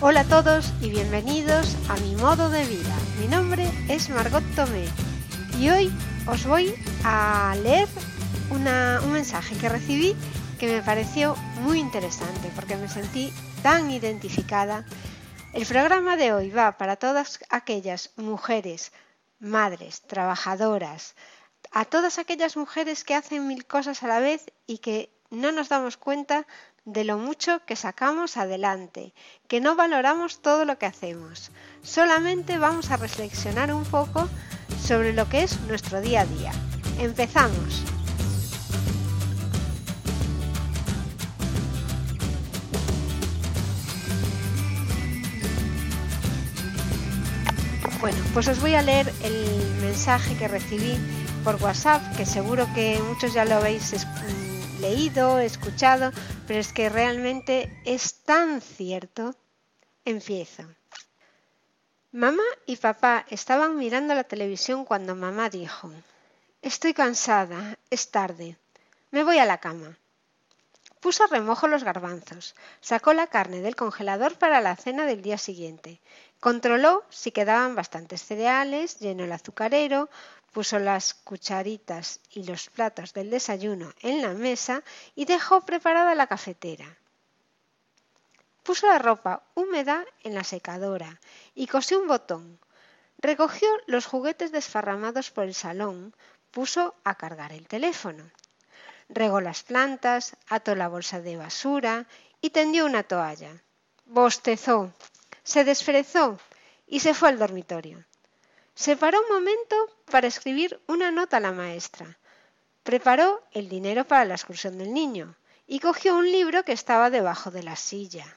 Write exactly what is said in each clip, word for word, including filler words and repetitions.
Hola a todos y bienvenidos a Mi Modo de Vida. Mi nombre es Margot Tomé y hoy os voy a leer una, un mensaje que recibí que me pareció muy interesante porque me sentí tan identificada. El programa de hoy va para todas aquellas mujeres, madres, trabajadoras, a todas aquellas mujeres que hacen mil cosas a la vez y que no nos damos cuenta de lo mucho que sacamos adelante, que no valoramos todo lo que hacemos. Solamente vamos a reflexionar un poco sobre lo que es nuestro día a día. ¡Empezamos! Bueno, pues os voy a leer el mensaje que recibí por WhatsApp, que seguro que muchos ya lo habéis escuchado, leído, escuchado, pero es que realmente es tan cierto. Empiezo. Mamá y papá estaban mirando la televisión cuando mamá dijo: «Estoy cansada, es tarde, me voy a la cama». Puso a remojo los garbanzos, sacó la carne del congelador para la cena del día siguiente, controló si quedaban bastantes cereales, llenó el azucarero, puso las cucharitas y los platos del desayuno en la mesa y dejó preparada la cafetera. Puso la ropa húmeda en la secadora y cosió un botón. Recogió los juguetes desparramados por el salón, puso a cargar el teléfono. Regó las plantas, ató la bolsa de basura y tendió una toalla. Bostezó, se desperezó y se fue al dormitorio. Se paró un momento para escribir una nota a la maestra. Preparó el dinero para la excursión del niño y cogió un libro que estaba debajo de la silla.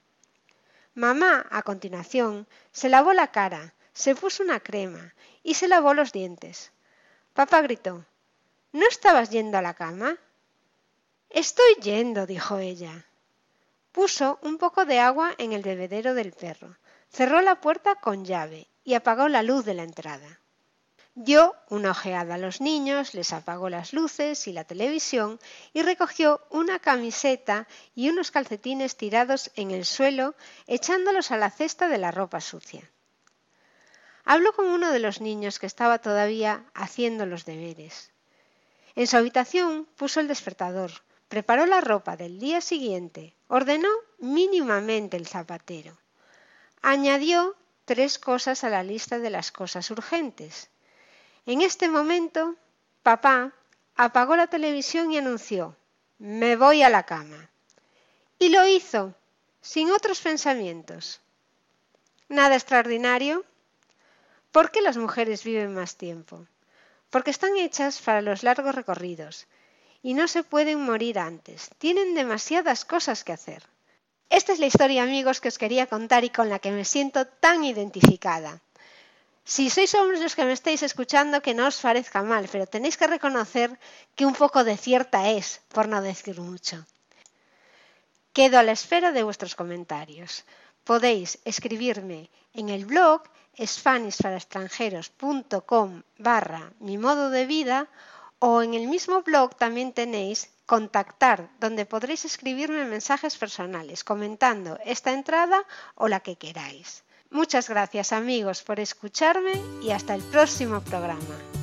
Mamá, a continuación, se lavó la cara, se puso una crema y se lavó los dientes. Papá gritó: «¿No estabas yendo a la cama?» «Estoy yendo», dijo ella. Puso un poco de agua en el bebedero del perro, cerró la puerta con llave y apagó la luz de la entrada. Dio una ojeada a los niños, les apagó las luces y la televisión y recogió una camiseta y unos calcetines tirados en el suelo, echándolos a la cesta de la ropa sucia. Habló con uno de los niños que estaba todavía haciendo los deberes. En su habitación puso el despertador, preparó la ropa del día siguiente, ordenó mínimamente el zapatero. Añadió tres cosas a la lista de las cosas urgentes. En este momento, papá apagó la televisión y anunció: «Me voy a la cama». Y lo hizo, sin otros pensamientos. ¿Nada extraordinario? ¿Por qué las mujeres viven más tiempo? Porque están hechas para los largos recorridos y no se pueden morir antes. Tienen demasiadas cosas que hacer. Esta es la historia, amigos, que os quería contar y con la que me siento tan identificada. Si sois hombres los que me estáis escuchando, que no os parezca mal, pero tenéis que reconocer que un poco de cierta es, por no decir mucho. Quedo a la espera de vuestros comentarios. Podéis escribirme en el blog spanishparaextranjeros.com barra mi modo de vida o en el mismo blog también tenéis contactar, donde podréis escribirme mensajes personales comentando esta entrada o la que queráis. Muchas gracias, amigos, por escucharme y hasta el próximo programa.